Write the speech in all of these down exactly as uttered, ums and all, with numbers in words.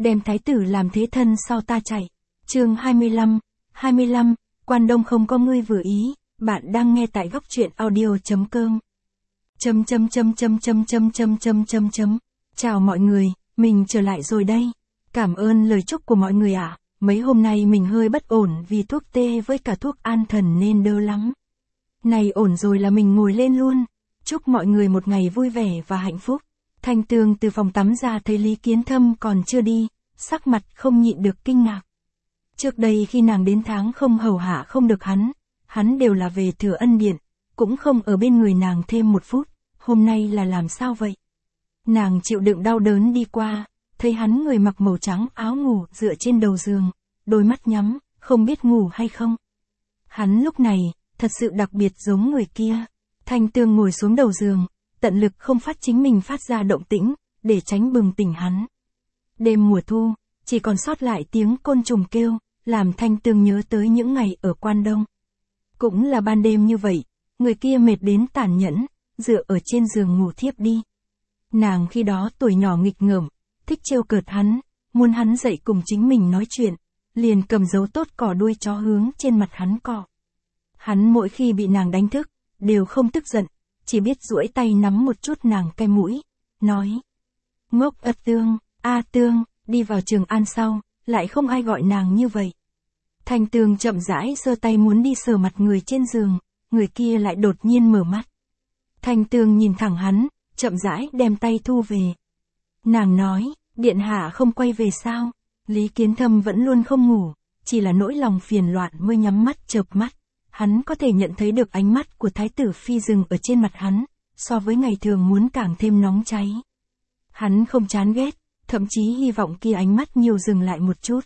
đem thái tử làm thế thân sao ta chạy. Chương hai mươi lăm, hai mươi lăm, Quan Đông không có ngươi vừa ý, bạn đang nghe tại góc truyện audio.com. Chấm chấm chấm chấm chấm chấm chấm chấm chấm chấm. Chào mọi người, mình trở lại rồi đây. Cảm ơn lời chúc của mọi người ạ. À. Mấy hôm nay mình hơi bất ổn vì thuốc tê với cả thuốc an thần nên đơ lắm. Này ổn rồi là mình ngồi lên luôn. Chúc mọi người một ngày vui vẻ và hạnh phúc. Thanh Tường từ phòng tắm ra thấy Lý Kiến Thâm còn chưa đi, sắc mặt không nhịn được kinh ngạc. Trước đây khi nàng đến tháng không hầu hạ không được hắn, hắn đều là về Thừa Ân Điện, cũng không ở bên người nàng thêm một phút, hôm nay là làm sao vậy? Nàng chịu đựng đau đớn đi qua, thấy hắn người mặc màu trắng áo ngủ dựa trên đầu giường, đôi mắt nhắm, không biết ngủ hay không. Hắn lúc này, thật sự đặc biệt giống người kia. Thanh Tường ngồi xuống đầu giường, tận lực không phát chính mình phát ra động tĩnh, để tránh bừng tỉnh hắn. Đêm mùa thu, chỉ còn sót lại tiếng côn trùng kêu, làm Thanh Tường nhớ tới những ngày ở Quan Đông. Cũng là ban đêm như vậy, người kia mệt đến tàn nhẫn, dựa ở trên giường ngủ thiếp đi. Nàng khi đó tuổi nhỏ nghịch ngợm, thích trêu cợt hắn, muốn hắn dậy cùng chính mình nói chuyện, liền cầm dấu tốt cỏ đuôi chó hướng trên mặt hắn cọ. Hắn mỗi khi bị nàng đánh thức, đều không tức giận, chỉ biết duỗi tay nắm một chút nàng cái mũi, nói: Ngốc ất Tương, a Tương, đi vào Trường An sau, lại không ai gọi nàng như vậy. Thanh Tường chậm rãi giơ tay muốn đi sờ mặt người trên giường, người kia lại đột nhiên mở mắt. Thanh Tường nhìn thẳng hắn, chậm rãi đem tay thu về. Nàng nói: Điện hạ không quay về sao? Lý Kiến Thâm vẫn luôn không ngủ, chỉ là nỗi lòng phiền loạn mới nhắm mắt chợp mắt. Hắn có thể nhận thấy được ánh mắt của Thái tử Phi dừng ở trên mặt hắn, so với ngày thường muốn càng thêm nóng cháy. Hắn không chán ghét, thậm chí hy vọng kia ánh mắt nhiều dừng lại một chút.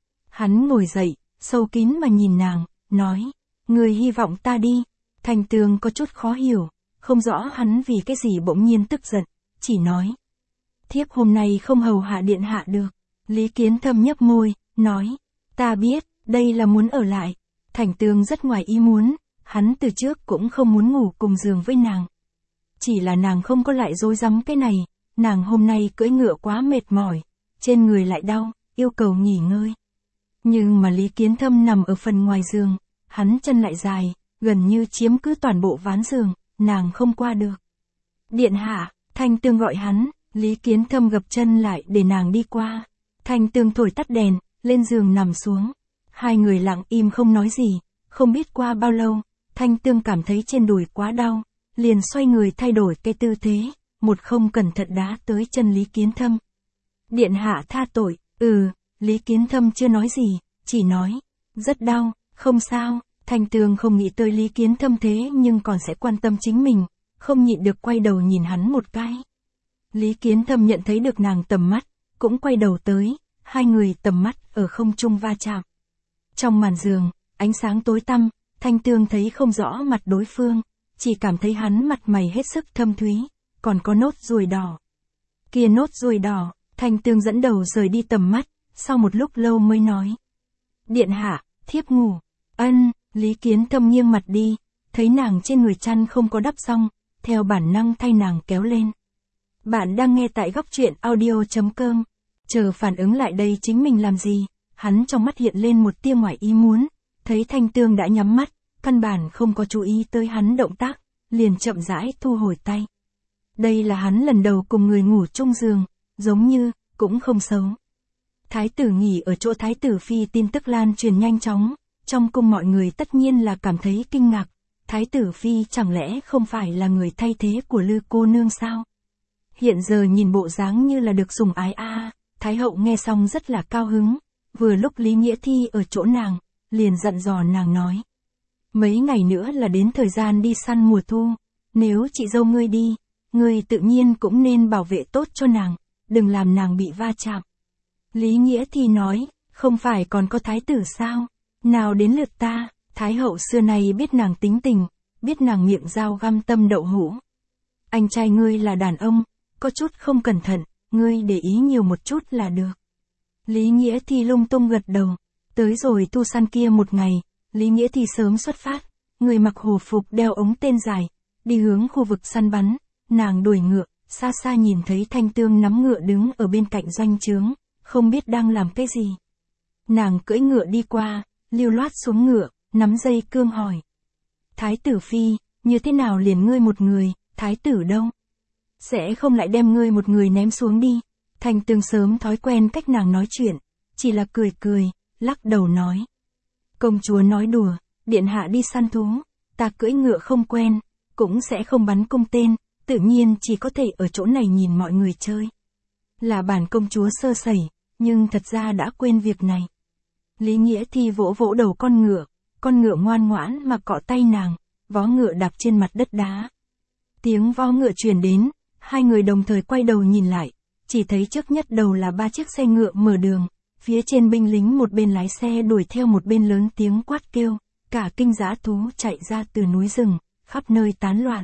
Hắn ngồi dậy, sâu kín mà nhìn nàng, nói: Người hy vọng ta đi. Thanh Tường có chút khó hiểu, không rõ hắn vì cái gì bỗng nhiên tức giận, chỉ nói: Thiếp hôm nay không hầu hạ điện hạ được. Lý Kiến Thâm nhấp môi, nói: Ta biết, đây là muốn ở lại. Thanh Tường rất ngoài ý muốn, hắn từ trước cũng không muốn ngủ cùng giường với nàng. Chỉ là nàng không có lại dối rắm cái này, nàng hôm nay cưỡi ngựa quá mệt mỏi, trên người lại đau, yêu cầu nghỉ ngơi. Nhưng mà Lý Kiến Thâm nằm ở phần ngoài giường, hắn chân lại dài, gần như chiếm cứ toàn bộ ván giường, nàng không qua được. Điện hạ, Thanh Tường gọi hắn, Lý Kiến Thâm gập chân lại để nàng đi qua. Thanh Tường thổi tắt đèn, lên giường nằm xuống. Hai người lặng im không nói gì, không biết qua bao lâu, Thanh Tường cảm thấy trên đùi quá đau, liền xoay người thay đổi cái tư thế, một không cẩn thận đá tới chân Lý Kiến Thâm. Điện hạ tha tội. Ừ, Lý Kiến Thâm chưa nói gì, chỉ nói: Rất đau, không sao. Thanh Tường không nghĩ tới Lý Kiến Thâm thế nhưng còn sẽ quan tâm chính mình, không nhịn được quay đầu nhìn hắn một cái. Lý Kiến Thâm nhận thấy được nàng tầm mắt, cũng quay đầu tới, hai người tầm mắt ở không trung va chạm. Trong màn giường, ánh sáng tối tăm, Thanh Tường thấy không rõ mặt đối phương, chỉ cảm thấy hắn mặt mày hết sức thâm thúy, còn có nốt ruồi đỏ. Kia nốt ruồi đỏ, Thanh Tường dẫn đầu rời đi tầm mắt, sau một lúc lâu mới nói: Điện hạ, thiếp ngủ. Ân. Lý Kiến Thâm nghiêng mặt đi, thấy nàng trên người chăn không có đắp xong, theo bản năng thay nàng kéo lên. Bạn đang nghe tại góc truyện audio.com. Chờ phản ứng lại đây chính mình làm gì, hắn trong mắt hiện lên một tia ngoài ý muốn, thấy Thanh Tường đã nhắm mắt, căn bản không có chú ý tới hắn động tác, liền chậm rãi thu hồi tay. Đây là hắn lần đầu cùng người ngủ chung giường, giống như, cũng không xấu. Thái tử nghỉ ở chỗ Thái tử Phi tin tức lan truyền nhanh chóng, trong cung mọi người tất nhiên là cảm thấy kinh ngạc, Thái tử Phi chẳng lẽ không phải là người thay thế của Lư cô nương sao? Hiện giờ nhìn bộ dáng như là được sủng ái a. À. Thái hậu nghe xong rất là cao hứng, vừa lúc Lý Nghĩa Thi ở chỗ nàng, liền dặn dò nàng nói: Mấy ngày nữa là đến thời gian đi săn mùa thu, nếu chị dâu ngươi đi, ngươi tự nhiên cũng nên bảo vệ tốt cho nàng, đừng làm nàng bị va chạm. Lý Nghĩa Thi nói: Không phải còn có thái tử sao? Nào đến lượt ta. Thái hậu xưa này biết nàng tính tình, biết nàng miệng dao găm tâm đậu hũ. Anh trai ngươi là đàn ông, có chút không cẩn thận, ngươi để ý nhiều một chút là được. Lý Nghĩa Thi lung tung gật đầu. Tới rồi thu săn kia một ngày, Lý Nghĩa Thi sớm xuất phát, người mặc hồ phục đeo ống tên dài, đi hướng khu vực săn bắn, nàng đuổi ngựa, xa xa nhìn thấy Thanh Tường nắm ngựa đứng ở bên cạnh doanh trướng, không biết đang làm cái gì. Nàng cưỡi ngựa đi qua, lưu loát xuống ngựa, nắm dây cương hỏi. Thái tử phi, như thế nào liền ngươi một người, thái tử đâu? Sẽ không lại đem ngươi một người ném xuống đi. Thanh Tương sớm thói quen cách nàng nói chuyện, chỉ là cười cười, lắc đầu nói. Công chúa nói đùa, điện hạ đi săn thú, ta cưỡi ngựa không quen, cũng sẽ không bắn cung tên, tự nhiên chỉ có thể ở chỗ này nhìn mọi người chơi. Là bản công chúa sơ sẩy, nhưng thật ra đã quên việc này. Lý Nghĩa Thi vỗ vỗ đầu con ngựa, con ngựa ngoan ngoãn mà cọ tay nàng, vó ngựa đạp trên mặt đất đá. Tiếng vó ngựa truyền đến, hai người đồng thời quay đầu nhìn lại, chỉ thấy trước nhất đầu là ba chiếc xe ngựa mở đường, phía trên binh lính một bên lái xe đuổi theo một bên lớn tiếng quát kêu, cả kinh dã thú chạy ra từ núi rừng, khắp nơi tán loạn.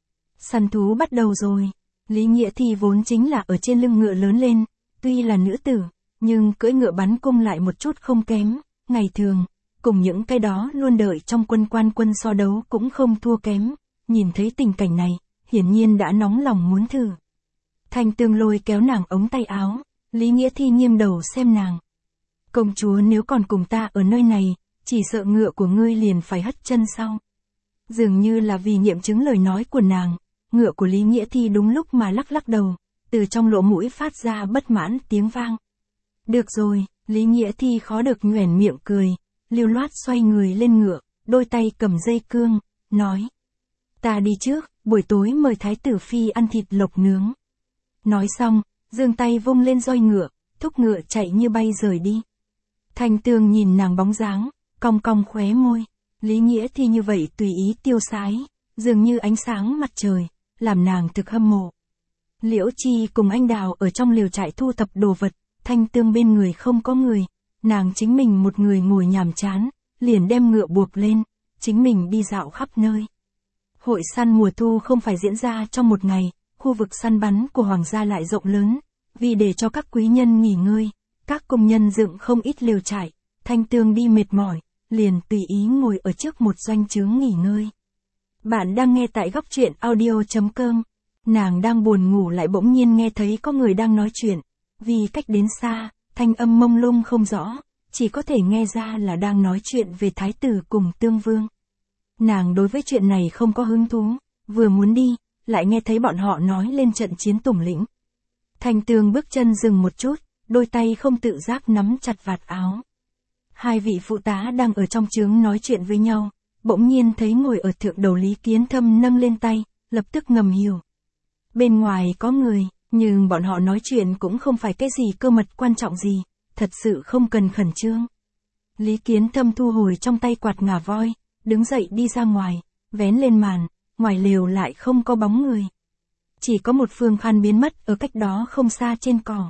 Săn thú bắt đầu rồi. Lý Nghĩa Thi vốn chính là ở trên lưng ngựa lớn lên, tuy là nữ tử, nhưng cưỡi ngựa bắn cung lại một chút không kém, ngày thường, cùng những cái đó luôn đợi trong quân quan quân so đấu cũng không thua kém, nhìn thấy tình cảnh này, hiển nhiên đã nóng lòng muốn thử. Thanh Tương lôi kéo nàng ống tay áo, Lý Nghĩa Thi nghiêng đầu xem nàng. Công chúa nếu còn cùng ta ở nơi này, chỉ sợ ngựa của ngươi liền phải hất chân sau. Dường như là vì nghiệm chứng lời nói của nàng, ngựa của Lý Nghĩa Thi đúng lúc mà lắc lắc đầu, từ trong lỗ mũi phát ra bất mãn tiếng vang. Được rồi, Lý Nghĩa Thi khó được nhoẻn miệng cười, lưu loát xoay người lên ngựa, đôi tay cầm dây cương, nói. Ta đi trước, buổi tối mời thái tử phi ăn thịt lộc nướng. Nói xong, giương tay vung lên roi ngựa, thúc ngựa chạy như bay rời đi. Thanh Tương nhìn nàng bóng dáng, cong cong khóe môi, Lý Nghĩa Thi như vậy tùy ý tiêu sái, dường như ánh sáng mặt trời, làm nàng thực hâm mộ. Liễu Chi cùng anh Đào ở trong liều trại thu thập đồ vật, Thanh Tương bên người không có người, nàng chính mình một người ngồi nhàm chán, liền đem ngựa buộc lên, chính mình đi dạo khắp nơi. Hội săn mùa thu không phải diễn ra trong một ngày, khu vực săn bắn của hoàng gia lại rộng lớn, vì để cho các quý nhân nghỉ ngơi, các công nhân dựng không ít liều trại, Thanh Tương đi mệt mỏi, liền tùy ý ngồi ở trước một doanh trướng nghỉ ngơi. Bạn đang nghe tại góc truyện audio chấm com. Nàng đang buồn ngủ lại bỗng nhiên nghe thấy có người đang nói chuyện, vì cách đến xa, thanh âm mông lung không rõ, chỉ có thể nghe ra là đang nói chuyện về thái tử cùng Tương Vương. Nàng đối với chuyện này không có hứng thú, vừa muốn đi, lại nghe thấy bọn họ nói lên trận chiến Tùng Lĩnh. Thanh Tương bước chân dừng một chút, đôi tay không tự giác nắm chặt vạt áo. Hai vị phụ tá đang ở trong trướng nói chuyện với nhau, bỗng nhiên thấy ngồi ở thượng đầu Lý Kiến Thâm nâng lên tay, lập tức ngầm hiểu. Bên ngoài có người, nhưng bọn họ nói chuyện cũng không phải cái gì cơ mật quan trọng gì, thật sự không cần khẩn trương. Lý Kiến Thâm thu hồi trong tay quạt ngà voi, đứng dậy đi ra ngoài, vén lên màn, ngoài lều lại không có bóng người. Chỉ có một Phương Khan biến mất ở cách đó không xa trên cỏ.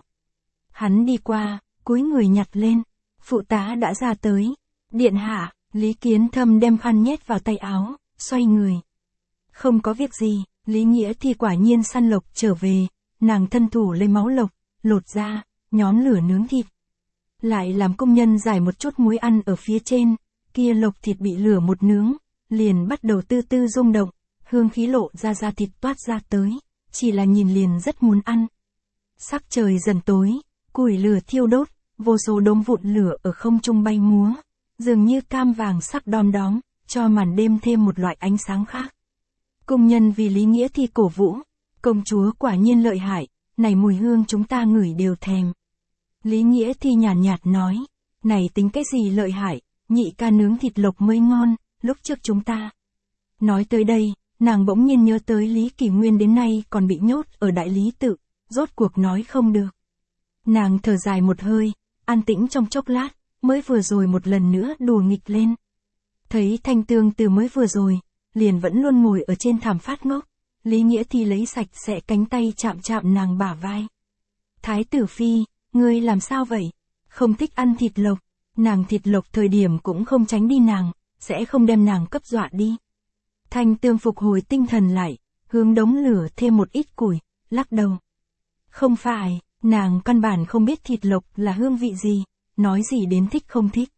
Hắn đi qua, cúi người nhặt lên, phụ tá đã ra tới. Điện hạ, Lý Kiến Thâm đem khăn nhét vào tay áo, xoay người. Không có việc gì, Lý Nghĩa Thi quả nhiên săn lộc trở về, nàng thân thủ lấy máu lộc, lột ra, nhóm lửa nướng thịt. Lại làm công nhân rải một chút muối ăn ở phía trên, kia lộc thịt bị lửa một nướng, liền bắt đầu tư tư rung động, hương khí lộ ra da thịt toát ra tới, chỉ là nhìn liền rất muốn ăn. Sắc trời dần tối, củi lửa thiêu đốt, vô số đốm vụn lửa ở không trung bay múa, dường như cam vàng sắc đom đóm, cho màn đêm thêm một loại ánh sáng khác. Công nhân vì Lý Nghĩa Thi cổ vũ, công chúa quả nhiên lợi hại, này mùi hương chúng ta ngửi đều thèm. Lý Nghĩa Thi nhàn nhạt, nhạt nói, này tính cái gì lợi hại, nhị ca nướng thịt lộc mới ngon, lúc trước chúng ta. Nói tới đây, nàng bỗng nhiên nhớ tới Lý Kỷ Nguyên đến nay còn bị nhốt ở Đại Lý Tự, rốt cuộc nói không được. Nàng thở dài một hơi, an tĩnh trong chốc lát, mới vừa rồi một lần nữa đùa nghịch lên. Thấy Thanh Tương từ mới vừa rồi, liền vẫn luôn ngồi ở trên thảm phát ngốc, Lý Nghĩa Thi lấy sạch sẽ cánh tay chạm chạm nàng bả vai. Thái tử phi, ngươi làm sao vậy? Không thích ăn thịt lộc, nàng thịt lộc thời điểm cũng không tránh đi nàng, sẽ không đem nàng cấp dọa đi. Thanh Tương phục hồi tinh thần lại, hướng đống lửa thêm một ít củi, lắc đầu. Không phải, nàng căn bản không biết thịt lộc là hương vị gì, nói gì đến thích không thích.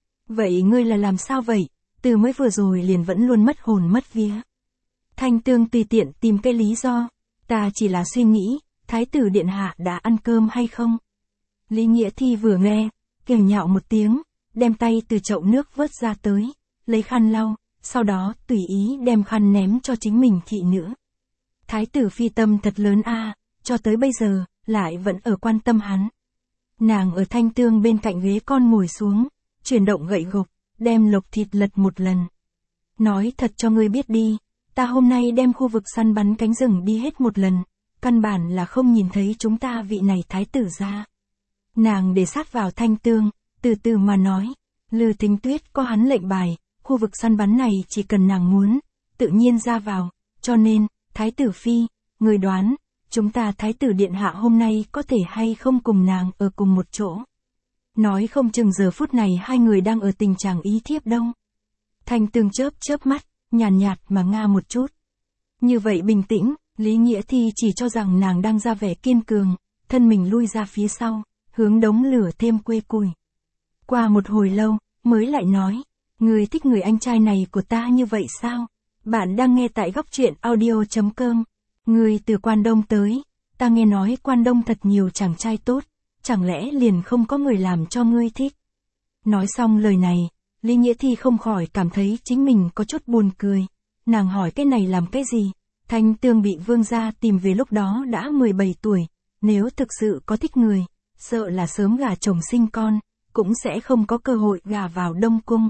Vậy ngươi là làm sao vậy? Từ mới vừa rồi liền vẫn luôn mất hồn mất vía. Thanh Tương tùy tiện tìm cái lý do, ta chỉ là suy nghĩ, thái tử điện hạ đã ăn cơm hay không? Lý Nghĩa Thi vừa nghe, kêu nhạo một tiếng, đem tay từ chậu nước vớt ra tới, lấy khăn lau, sau đó tùy ý đem khăn ném cho chính mình thị nữ. Thái tử phi tâm thật lớn a, cho tới bây giờ, lại vẫn ở quan tâm hắn. Nàng ở thanh tương bên cạnh ghế con ngồi xuống, chuyển động gậy gộc, đem lộc thịt lật một lần. Nói thật cho ngươi biết đi, ta hôm nay đem khu vực săn bắn cánh rừng đi hết một lần, căn bản là không nhìn thấy chúng ta vị này thái tử ra. Nàng để sát vào thanh tương, từ từ mà nói, Lư Thính Tuyết có hắn lệnh bài, khu vực săn bắn này chỉ cần nàng muốn, tự nhiên ra vào, cho nên, thái tử phi, người đoán, chúng ta thái tử điện hạ hôm nay có thể hay không cùng nàng ở cùng một chỗ. Nói không chừng giờ phút này hai người đang ở tình trạng ý thiếp đâu. Thanh tương chớp chớp mắt, nhàn nhạt, nhạt mà nga một chút. Như vậy bình tĩnh, Lý Nghĩa Thi chỉ cho rằng nàng đang ra vẻ kiên cường, thân mình lui ra phía sau, hướng đống lửa thêm quê cùi. Qua một hồi lâu, mới lại nói, người thích người anh trai này của ta như vậy sao? Bạn đang nghe tại góc truyện audio chấm com. Người từ Quan Đông tới, ta nghe nói Quan Đông thật nhiều chàng trai tốt, chẳng lẽ liền không có người làm cho ngươi thích? Nói xong lời này, Lý Nghĩa Thi không khỏi cảm thấy chính mình có chút buồn cười. Nàng hỏi cái này làm cái gì? Thanh tương bị vương gia tìm về lúc đó đã mười bảy tuổi, nếu thực sự có thích người, sợ là sớm gả chồng sinh con, cũng sẽ không có cơ hội gả vào Đông Cung.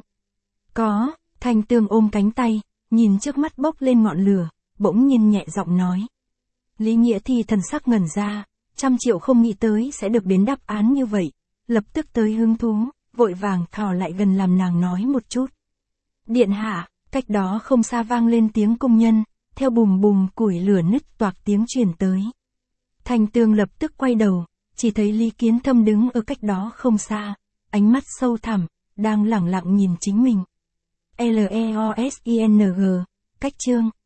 Có, Thanh tương ôm cánh tay, nhìn trước mắt bốc lên ngọn lửa, bỗng nhiên nhẹ giọng nói. Lý Nghĩa Thi thần sắc ngẩn ra, trăm triệu không nghĩ tới sẽ được đến đáp án như vậy, lập tức tới hứng thú, vội vàng thò lại gần làm nàng nói một chút. Điện hạ, cách đó không xa vang lên tiếng cung nhân, theo bùm bùm củi lửa nứt toạc tiếng truyền tới. Thanh tương lập tức quay đầu, chỉ thấy Lý Kiến Thâm đứng ở cách đó không xa, ánh mắt sâu thẳm, đang lẳng lặng nhìn chính mình. L E O S I N G, cách chương.